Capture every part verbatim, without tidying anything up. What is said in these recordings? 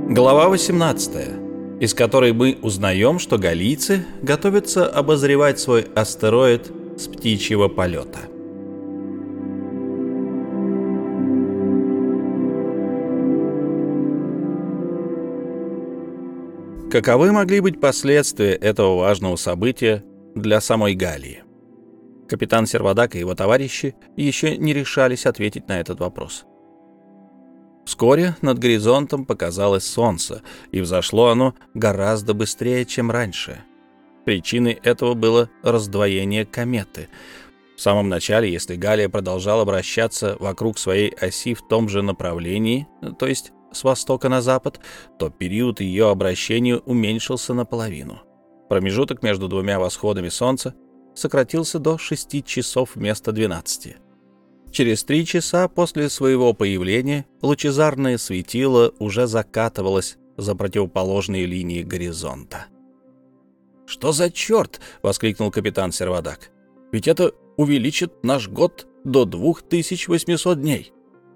Глава восемнадцатая, из которой мы узнаем, что галлийцы готовятся обозревать свой астероид с птичьего полета. Каковы могли быть последствия этого важного события для самой Галлии? Капитан Сервадак и его товарищи еще не решались ответить на этот вопрос. Вскоре над горизонтом показалось солнце, и взошло оно гораздо быстрее, чем раньше. Причиной этого было раздвоение кометы. В самом начале, если Галлия продолжала вращаться вокруг своей оси в том же направлении, то есть с востока на запад, то период ее обращения уменьшился наполовину. Промежуток между двумя восходами солнца сократился до шести часов вместо двенадцати. Через три часа после своего появления лучезарное светило уже закатывалось за противоположные линии горизонта. «Что за черт?» — воскликнул капитан Сервадак. «Ведь это увеличит наш год до двух тысяч восьмисот дней».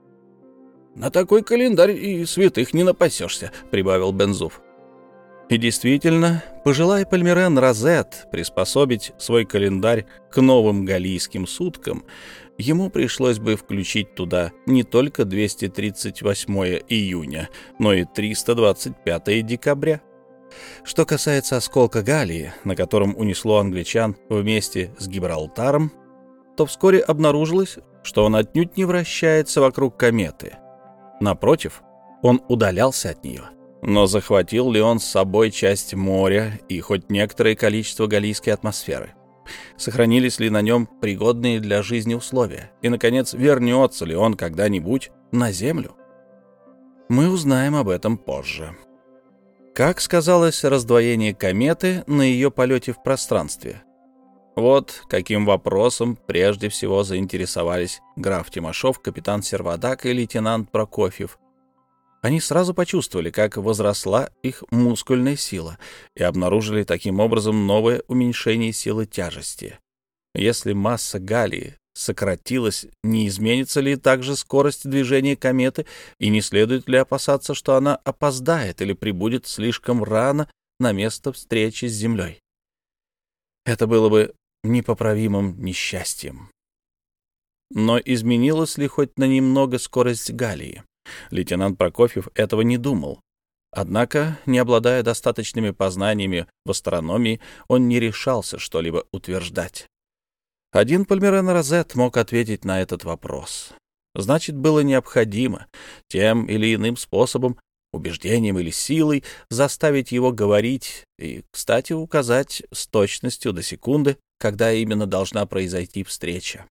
«На такой календарь и святых не напасешься», — прибавил Бензуф. И действительно, пожелая Пальмирен Розет приспособить свой календарь к новым галлийским суткам, ему пришлось бы включить туда не только двести тридцать восьмое июня, но и триста двадцать пятое декабря. Что касается осколка Галлии, на котором унесло англичан вместе с Гибралтаром, то вскоре обнаружилось, что он отнюдь не вращается вокруг кометы. Напротив, он удалялся от нее. Но захватил ли он с собой часть моря и хоть некоторое количество галлийской атмосферы? Сохранились ли на нем пригодные для жизни условия? И, наконец, вернется ли он когда-нибудь на Землю? Мы узнаем об этом позже. Как сказалось раздвоение кометы на ее полете в пространстве? Вот каким вопросом прежде всего заинтересовались граф Тимошов, капитан Сервадак и лейтенант Прокофьев. Они сразу почувствовали, как возросла их мускульная сила, и обнаружили таким образом новое уменьшение силы тяжести. Если масса Галлии сократилась, не изменится ли также скорость движения кометы, и не следует ли опасаться, что она опоздает или прибудет слишком рано на место встречи с Землей? Это было бы непоправимым несчастьем. Но изменилась ли хоть на немного скорость Галлии? Лейтенант Прокофьев этого не думал. Однако, не обладая достаточными познаниями в астрономии, он не решался что-либо утверждать. Один Пальмирен Розет мог ответить на этот вопрос. Значит, было необходимо тем или иным способом, убеждением или силой, заставить его говорить и, кстати, указать с точностью до секунды, когда именно должна произойти встреча.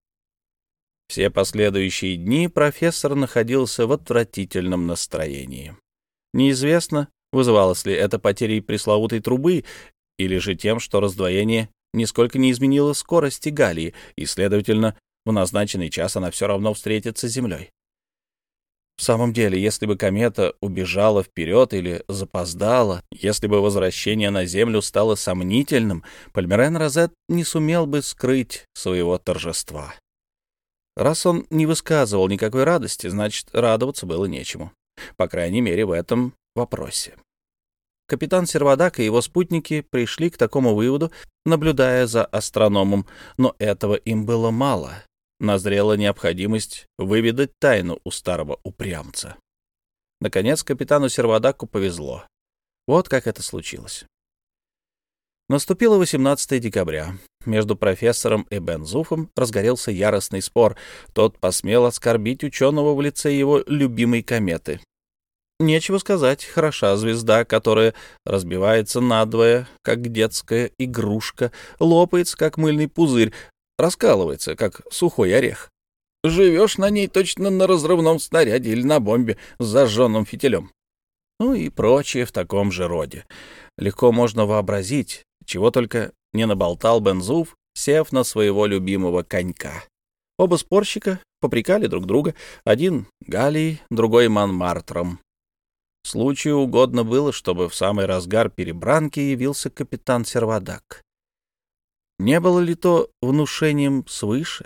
Все последующие дни профессор находился в отвратительном настроении. Неизвестно, вызывалось ли это потерей пресловутой трубы или же тем, что раздвоение нисколько не изменило скорости Галлии, и, следовательно, в назначенный час она все равно встретится с Землей. В самом деле, если бы комета убежала вперед или запоздала, если бы возвращение на Землю стало сомнительным, Пальмирен Розет не сумел бы скрыть своего торжества. Раз он не высказывал никакой радости, значит, радоваться было нечему. По крайней мере, в этом вопросе. Капитан Сервадак и его спутники пришли к такому выводу, наблюдая за астрономом, но этого им было мало. Назрела необходимость выведать тайну у старого упрямца. Наконец, капитану Сервадаку повезло. Вот как это случилось. Наступило восемнадцатое декабря. Между профессором и Бензуфом разгорелся яростный спор. Тот посмел оскорбить ученого в лице его любимой кометы. Нечего сказать, хороша звезда, которая разбивается надвое, как детская игрушка, лопается, как мыльный пузырь, раскалывается, как сухой орех. Живешь на ней точно на разрывном снаряде или на бомбе с зажженным фитилем. Ну и прочее в таком же роде. Легко можно вообразить, чего только не наболтал Бензуф, сев на своего любимого конька. Оба спорщика попрекали друг друга, один Галлией, другой Монмартром. Случаю угодно было, чтобы в самый разгар перебранки явился капитан Сервадак. Не было ли то внушением свыше?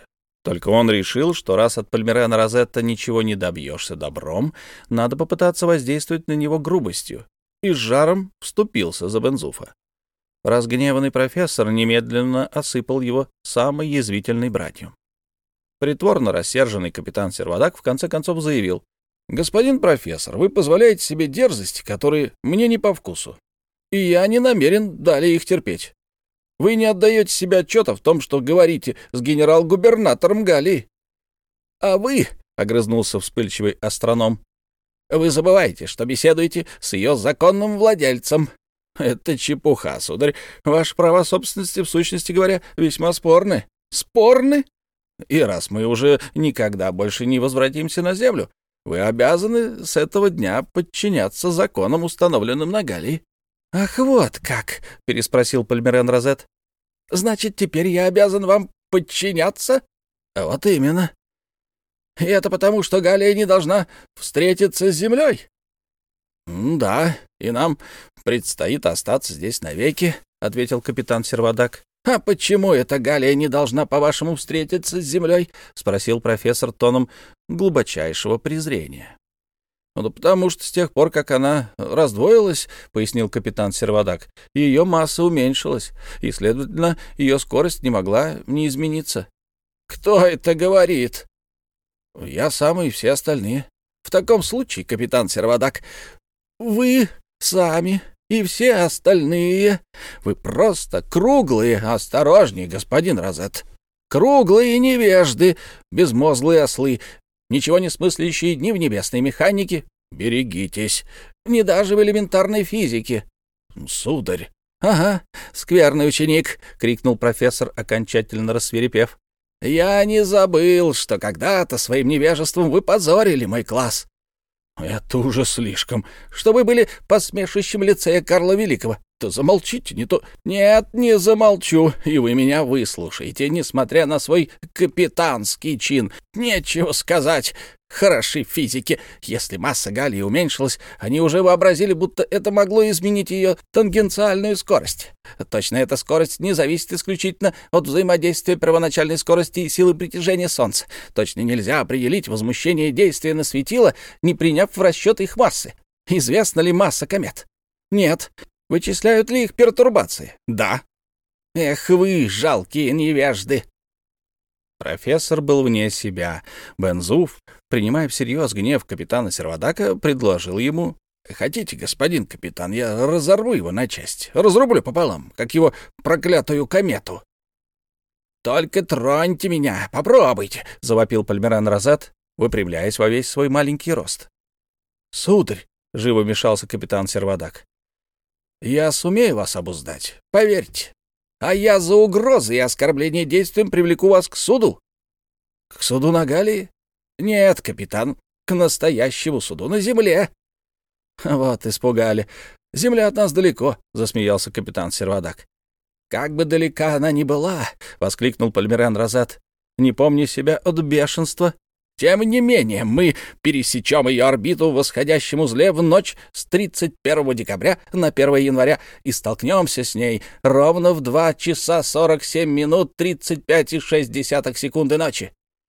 Только он решил, что раз от Пальмирена Розетта ничего не добьешься добром, надо попытаться воздействовать на него грубостью, и с жаром вступился за Бензуфа. Разгневанный профессор немедленно осыпал его самой язвительной бранью. Притворно рассерженный капитан Сервадак в конце концов заявил: «Господин профессор, вы позволяете себе дерзости, которые мне не по вкусу, и я не намерен далее их терпеть. Вы не отдаете себе отчета в том, что говорите с генерал-губернатором Галлии». «А вы, — огрызнулся вспыльчивый астроном, — вы забываете, что беседуете с ее законным владельцем. Это чепуха, сударь. Ваши права собственности, в сущности говоря, весьма спорны. Спорны? И раз мы уже никогда больше не возвратимся на Землю, вы обязаны с этого дня подчиняться законам, установленным на Галлии». «Ах, вот как!» — переспросил Пальмирен Розетт. «Значит, теперь я обязан вам подчиняться?» «Вот именно. И это потому, что Галлия не должна встретиться с Землей?» «Да, и нам предстоит остаться здесь навеки», — ответил капитан Сервадак. «А почему эта Галлия не должна, по-вашему, встретиться с Землей?» — спросил профессор тоном глубочайшего презрения. «Ну, потому что с тех пор, как она раздвоилась, — пояснил капитан Сервадак, — ее масса уменьшилась, и, следовательно, ее скорость не могла не измениться». «Кто это говорит?» «Я сам и все остальные». «В таком случае, капитан Сервадак, вы сами и все остальные, вы просто круглые, осторожней, господин Розетт, круглые невежды, безмозглые ослы, ничего не смыслящие ни в небесной механике. Берегитесь, не даже в элементарной физике». «Сударь». «Ага, скверный ученик», — крикнул профессор, окончательно рассвирепев. «Я не забыл, что когда-то своим невежеством вы позорили мой класс». «Это уже слишком. Что вы были посмешищем лицея Карла Великого. То замолчите, не то...» «Нет, не замолчу, и вы меня выслушаете, несмотря на свой капитанский чин. Нечего сказать. Хороши физики. Если масса Галлии уменьшилась, они уже вообразили, будто это могло изменить ее тангенциальную скорость. Точно, эта скорость не зависит исключительно от взаимодействия первоначальной скорости и силы притяжения Солнца. Точно нельзя определить возмущение действия на светило, не приняв в расчет их массы. Известна ли масса комет? Нет. Вычисляют ли их пертурбации? Да. Эх вы, жалкие невежды!» Профессор был вне себя. Бензуф, принимая всерьез гнев капитана Сервадака, предложил ему: «Хотите, господин капитан, я разорву его на части, разрублю пополам, как его проклятую комету». «Только троньте меня, попробуйте», — завопил Пальмирен Розетт, выпрямляясь во весь свой маленький рост. «Сударь», — живо вмешался капитан Сервадак, — «я сумею вас обуздать, поверьте. А я за угрозы и оскорбление действием привлеку вас к суду». «К суду на Галлии?» «Нет, капитан, к настоящему суду на земле». «Вот испугали. Земля от нас далеко», — засмеялся капитан Сервадак. «Как бы далека она ни была», — воскликнул Пальмирен Розетт, не помня себя от бешенства, «тем не менее мы пересечем ее орбиту в восходящем узле в ночь с тридцать первого декабря на первое января и столкнемся с ней ровно в два часа сорок семь минут тридцать пять и шесть десятых секунды ночи».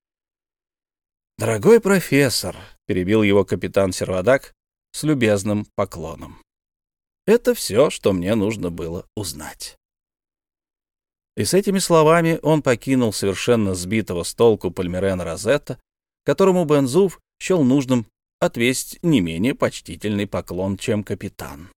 «Дорогой профессор», — перебил его капитан Сервадак с любезным поклоном, — «это все, что мне нужно было узнать». И с этими словами он покинул совершенно сбитого с толку Пальмирена Розетта, которому Бензуф счел нужным отвесить не менее почтительный поклон, чем капитан.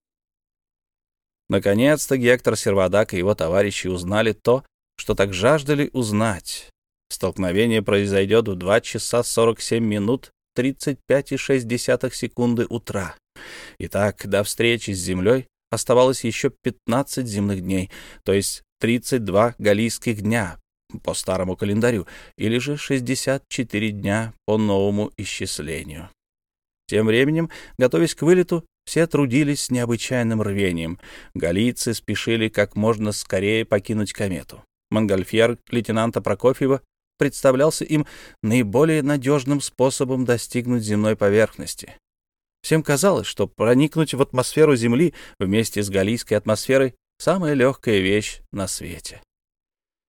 Наконец-то Гектор Сервадак и его товарищи узнали то, что так жаждали узнать. Столкновение произойдет в два часа сорок семь минут тридцать пять и шесть десятых секунды утра. Итак, до встречи с Землей оставалось еще пятнадцать земных дней, то есть тридцать два галлийских дня по старому календарю, или же шестьдесят четыре дня по новому исчислению. Тем временем, готовясь к вылету, все трудились с необычайным рвением. Галлийцы спешили как можно скорее покинуть комету. Монгольфьер лейтенанта Прокофьева представлялся им наиболее надежным способом достигнуть земной поверхности. Всем казалось, что проникнуть в атмосферу Земли вместе с галлийской атмосферой — самая легкая вещь на свете.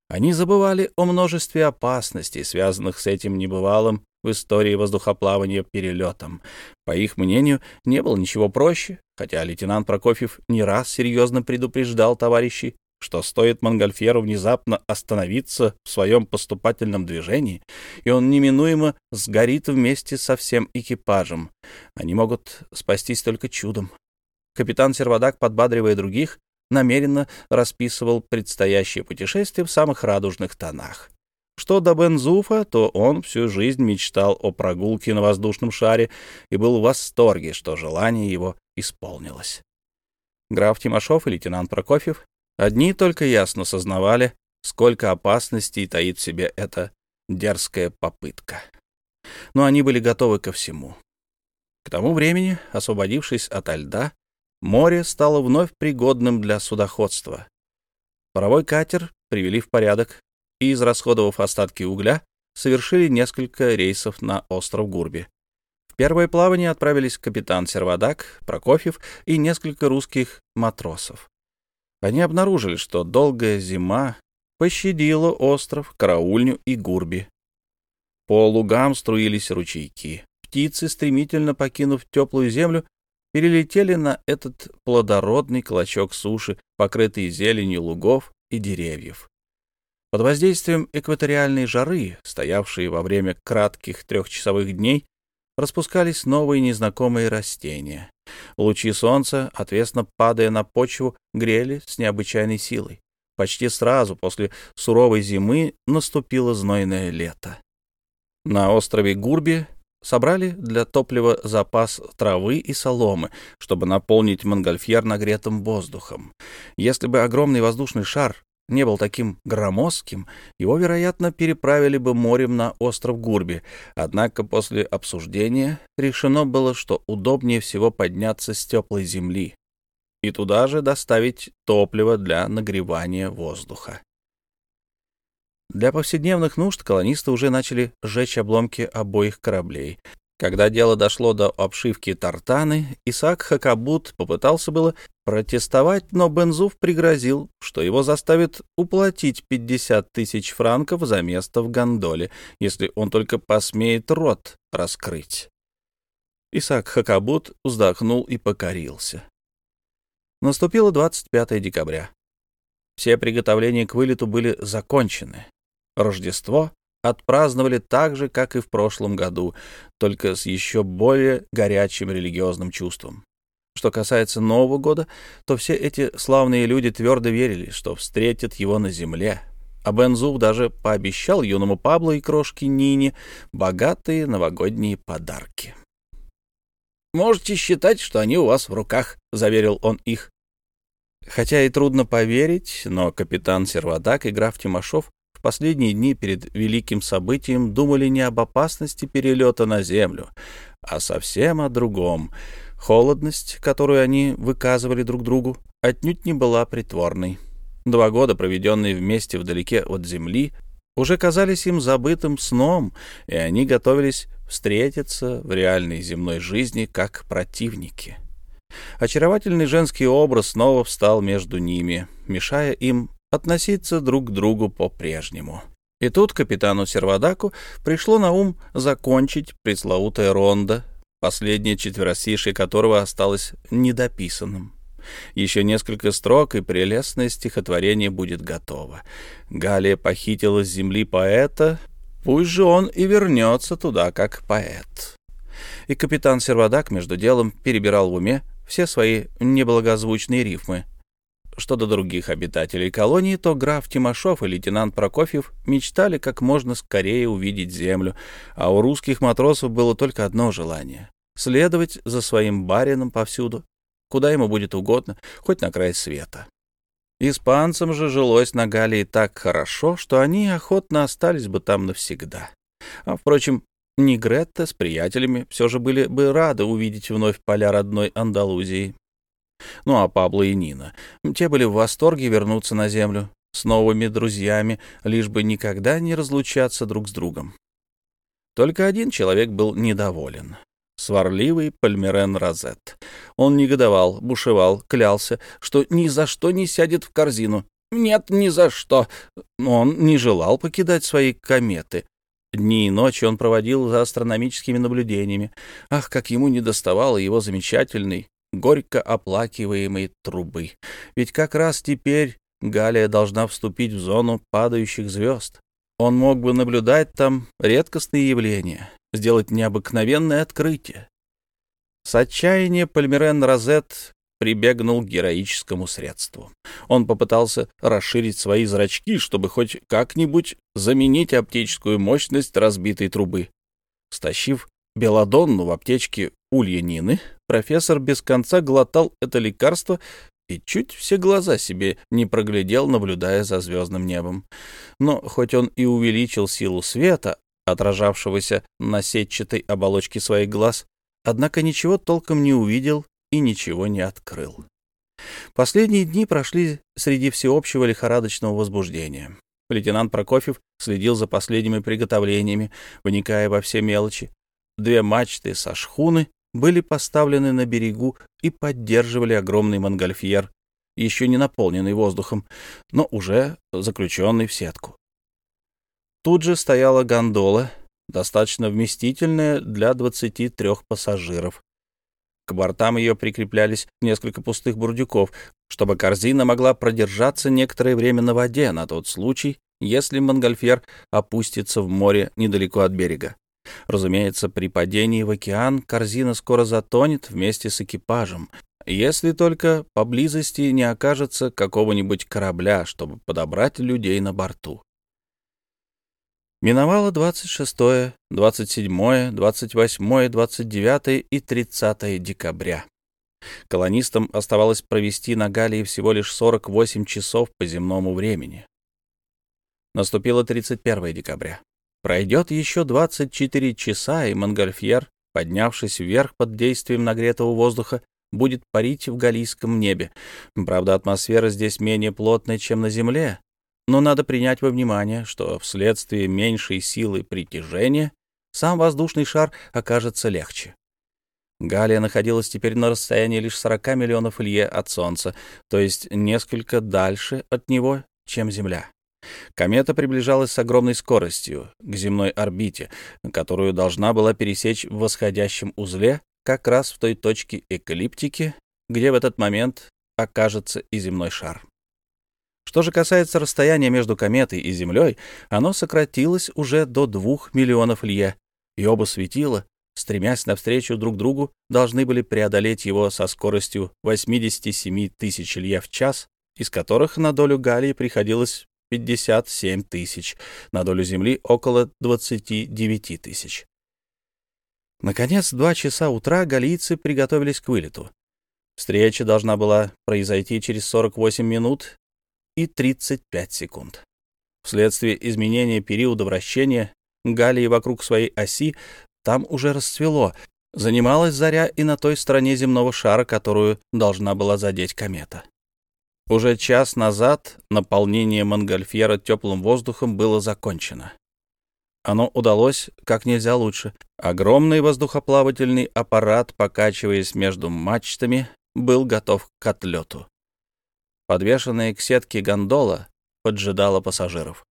Они забывали о множестве опасностей, связанных с этим небывалым в истории воздухоплавания перелетом. По их мнению, не было ничего проще, хотя лейтенант Прокофьев не раз серьезно предупреждал товарищей, что стоит Монгольфьеру внезапно остановиться в своем поступательном движении, и он неминуемо сгорит вместе со всем экипажем. Они могут спастись только чудом. Капитан Сервадак, подбадривая других, намеренно расписывал предстоящее путешествие в самых радужных тонах. Что до Бен-Зуфа, то он всю жизнь мечтал о прогулке на воздушном шаре и был в восторге, что желание его исполнилось. Граф Тимошов и лейтенант Прокофьев одни только ясно сознавали, сколько опасностей таит в себе эта дерзкая попытка. Но они были готовы ко всему. К тому времени, освободившись ото льда, море стало вновь пригодным для судоходства. Паровой катер привели в порядок и, израсходовав остатки угля, совершили несколько рейсов на остров Гурби. В первое плавание отправились капитан Сервадак, Прокофьев и несколько русских матросов. Они обнаружили, что долгая зима пощадила остров, караульню и Гурби. По лугам струились ручейки. Птицы, стремительно покинув теплую землю, перелетели на этот плодородный клочок суши, покрытый зеленью лугов и деревьев. Под воздействием экваториальной жары, стоявшей во время кратких трехчасовых дней, распускались новые незнакомые растения. Лучи солнца, отвесно падая на почву, грели с необычайной силой. Почти сразу после суровой зимы наступило знойное лето. На острове Гурби собрали для топлива запас травы и соломы, чтобы наполнить Монгольфьер нагретым воздухом. Если бы огромный воздушный шар не был таким громоздким, его, вероятно, переправили бы морем на остров Гурби. Однако после обсуждения решено было, что удобнее всего подняться с теплой земли и туда же доставить топливо для нагревания воздуха. Для повседневных нужд колонисты уже начали сжечь обломки обоих кораблей. Когда дело дошло до обшивки тартаны, Исаак Хакабут попытался было протестовать, но Бен-Зуф пригрозил, что его заставят уплатить пятьдесят тысяч франков за место в гондоле, если он только посмеет рот раскрыть. Исаак Хакабут вздохнул и покорился. Наступило двадцать пятое декабря. Все приготовления к вылету были закончены. Рождество отпраздновали так же, как и в прошлом году, только с еще более горячим религиозным чувством. Что касается Нового года, то все эти славные люди твердо верили, что встретят его на земле, а Бен-Зуф даже пообещал юному Пабло и крошке Нине богатые новогодние подарки. «Можете считать, что они у вас в руках», — заверил он их. Хотя и трудно поверить, но капитан Сервадак и граф Тимошов в последние дни перед великим событием думали не об опасности перелета на землю, а совсем о другом. Холодность, которую они выказывали друг другу, отнюдь не была притворной. Два года, проведенные вместе вдалеке от земли, уже казались им забытым сном, и они готовились встретиться в реальной земной жизни как противники. Очаровательный женский образ снова встал между ними, мешая им относиться друг к другу по-прежнему. И тут капитану Сервадаку пришло на ум закончить пресловутое рондо, последнее четверостишие которого осталось недописанным. Еще несколько строк, и прелестное стихотворение будет готово. Галия похитила с земли поэта, пусть же он и вернется туда как поэт. И капитан Сервадак между делом перебирал в уме все свои неблагозвучные рифмы. Что до других обитателей колонии, то граф Тимошов и лейтенант Прокофьев мечтали как можно скорее увидеть землю, а у русских матросов было только одно желание — следовать за своим барином повсюду, куда ему будет угодно, хоть на край света. Испанцам же жилось на Галлии так хорошо, что они охотно остались бы там навсегда. А, впрочем, Негретто с приятелями все же были бы рады увидеть вновь поля родной Андалузии. Ну а Пабло и Нина, те были в восторге вернуться на землю с новыми друзьями, лишь бы никогда не разлучаться друг с другом. Только один человек был недоволен — сварливый Пальмерен Розет. Он негодовал, бушевал, клялся, что ни за что не сядет в корзину, Нет, ни за что. Но он не желал покидать свои кометы. Дни и ночи он проводил за астрономическими наблюдениями. Ах, как ему недоставало его замечательной, горько оплакиваемой трубы. Ведь как раз теперь Галлия должна вступить в зону падающих звезд. Он мог бы наблюдать там редкостные явления, сделать необыкновенное открытие. С отчаяния Пальмирен Розет прибегнул к героическому средству. Он попытался расширить свои зрачки, чтобы хоть как-нибудь заменить оптическую мощность разбитой трубы. Стащив белладонну в аптечке Ульянины, профессор без конца глотал это лекарство и чуть все глаза себе не проглядел, наблюдая за звездным небом. Но хоть он и увеличил силу света, отражавшегося на сетчатой оболочке своих глаз, однако ничего толком не увидел и ничего не открыл. Последние дни прошли среди всеобщего лихорадочного возбуждения. Лейтенант Прокофьев следил за последними приготовлениями, вникая во все мелочи. Две мачты со шхуны были поставлены на берегу и поддерживали огромный монгольфьер, еще не наполненный воздухом, но уже заключенный в сетку. Тут же стояла гондола, достаточно вместительная для двадцати трех пассажиров. К бортам ее прикреплялись несколько пустых бурдюков, чтобы корзина могла продержаться некоторое время на воде на тот случай, если монгольфьер опустится в море недалеко от берега. Разумеется, при падении в океан корзина скоро затонет вместе с экипажем, если только поблизости не окажется какого-нибудь корабля, чтобы подобрать людей на борту. Миновало двадцать шестое, двадцать седьмое, двадцать восьмое, двадцать девятое и тридцатое декабря. Колонистам оставалось провести на Галлии всего лишь сорок восемь часов по земному времени. Наступило тридцать первое декабря. Пройдет еще двадцать четыре часа, и монгольфьер, поднявшись вверх под действием нагретого воздуха, будет парить в галлийском небе. Правда, атмосфера здесь менее плотная, чем на Земле, но надо принять во внимание, что вследствие меньшей силы притяжения сам воздушный шар окажется легче. Галлия находилась теперь на расстоянии лишь сорока миллионов лье от Солнца, то есть несколько дальше от него, чем Земля. Комета приближалась с огромной скоростью к земной орбите, которую должна была пересечь в восходящем узле как раз в той точке эклиптики, где в этот момент окажется и земной шар. Что же касается расстояния между кометой и Землей, оно сократилось уже до двух миллионов лье, и оба светила, стремясь навстречу друг другу, должны были преодолеть его со скоростью восемьдесят семь тысяч лье в час, из которых на долю Галлии приходилось пятьдесят семь тысяч, на долю Земли около двадцать девять тысяч. Наконец, в два часа утра галлийцы приготовились к вылету. Встреча должна была произойти через сорок восемь минут и тридцать пять секунд. Вследствие изменения периода вращения Галлии вокруг своей оси там уже расцвело. Занималась заря и на той стороне земного шара, которую должна была задеть комета. Уже час назад наполнение монгольфьера теплым воздухом было закончено. Оно удалось как нельзя лучше. Огромный воздухоплавательный аппарат, покачиваясь между мачтами, был готов к отлету. Подвешенная к сетке гондола поджидала пассажиров.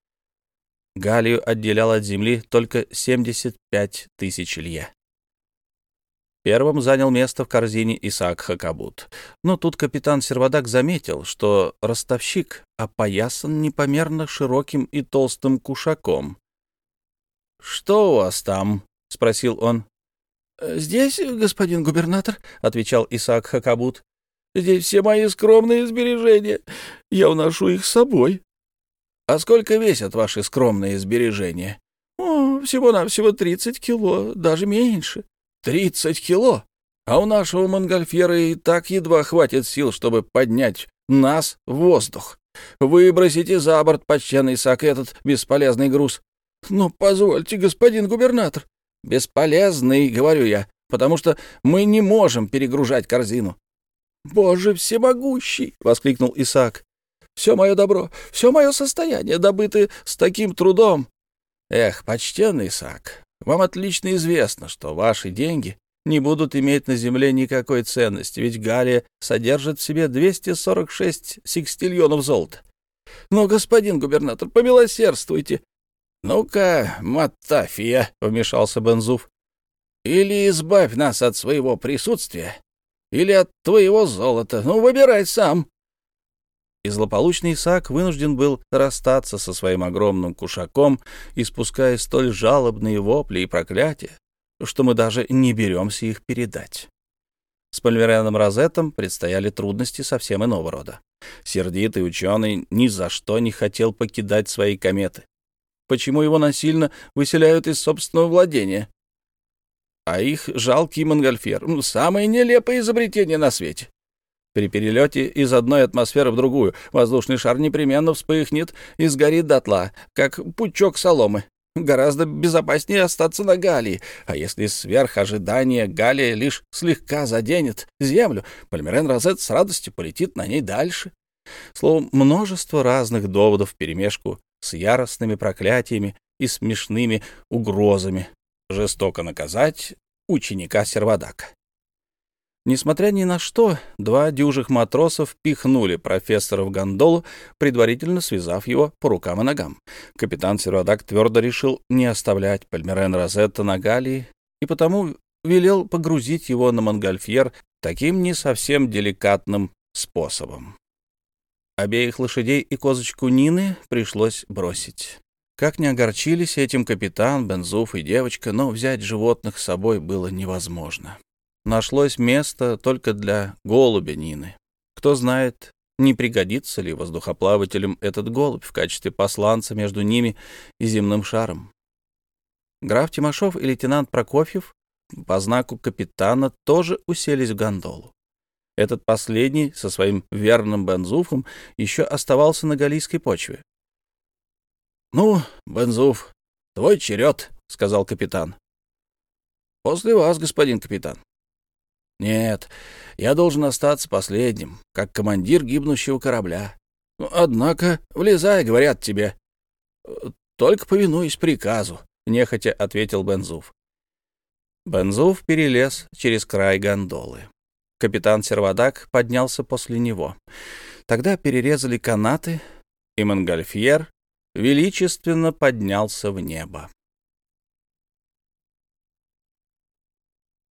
Галлию отделял от земли только семьдесят пять тысяч лье. Первым занял место в корзине Исаак Хакабут. Но тут капитан Сервадак заметил, что ростовщик опоясан непомерно широким и толстым кушаком. — Что у вас там? — спросил он. — Здесь, господин губернатор, — отвечал Исаак Хакабут. — Здесь все мои скромные сбережения. Я уношу их с собой. — А сколько весят ваши скромные сбережения? — О, всего-навсего тридцать кило, даже меньше. — Тридцать кило? А у нашего монгольфьера и так едва хватит сил, чтобы поднять нас в воздух. Выбросите за борт, почтенный Исаак, этот бесполезный груз. — Ну, позвольте, господин губернатор. — Бесполезный, говорю я, потому что мы не можем перегружать корзину. — Боже всемогущий! — воскликнул Исаак. — Все мое добро, все мое состояние, добыто с таким трудом. — Эх, почтенный Исаак, вам отлично известно, что ваши деньги не будут иметь на земле никакой ценности, ведь Галлия содержит в себе двести сорок шесть секстильонов золота. «Но, господин губернатор, помилосердствуйте!» «Ну-ка, Матафия!» — вмешался Бензуф. «Или избавь нас от своего присутствия, или от твоего золота. Ну, выбирай сам!» И злополучный Исаак вынужден был расстаться со своим огромным кушаком, испуская столь жалобные вопли и проклятия, что мы даже не беремся их передать. С Пальмиреном Розеттом предстояли трудности совсем иного рода. Сердитый ученый ни за что не хотел покидать свои кометы. Почему его насильно выселяют из собственного владения? А их жалкий Монгольфьер — самое нелепое изобретение на свете. При перелете из одной атмосферы в другую воздушный шар непременно вспыхнет и сгорит дотла, как пучок соломы. Гораздо безопаснее остаться на Галлии, а если сверх ожидания Галлия лишь слегка заденет Землю, Пальмирен Розетт с радостью полетит на ней дальше. Словом, множество разных доводов вперемешку с яростными проклятиями и смешными угрозами жестоко наказать ученика Сервадака. Несмотря ни на что, два дюжих матросов пихнули профессора в гондолу, предварительно связав его по рукам и ногам. Капитан Сервадак твердо решил не оставлять Пальмирена Розетта на Галлии и потому велел погрузить его на Монгольфьер таким не совсем деликатным способом. Обеих лошадей и козочку Нины пришлось бросить. Как ни огорчились этим капитан, Бензуф и девочка, но взять животных с собой было невозможно. Нашлось место только для голубя Нины. Кто знает, не пригодится ли воздухоплавателям этот голубь в качестве посланца между ними и земным шаром. Граф Тимошов и лейтенант Прокофьев по знаку капитана тоже уселись в гондолу. Этот последний со своим верным Бензуфом еще оставался на галлийской почве. — Ну, Бензуф, твой черед, — сказал капитан. — После вас, господин капитан. — Нет, я должен остаться последним, как командир гибнущего корабля. — Однако, влезай, говорят тебе. — Только повинуясь приказу, — нехотя ответил Бензуф. Бензуф перелез через край гондолы. Капитан Сервадак поднялся после него. Тогда перерезали канаты, и Монгольфьер величественно поднялся в небо.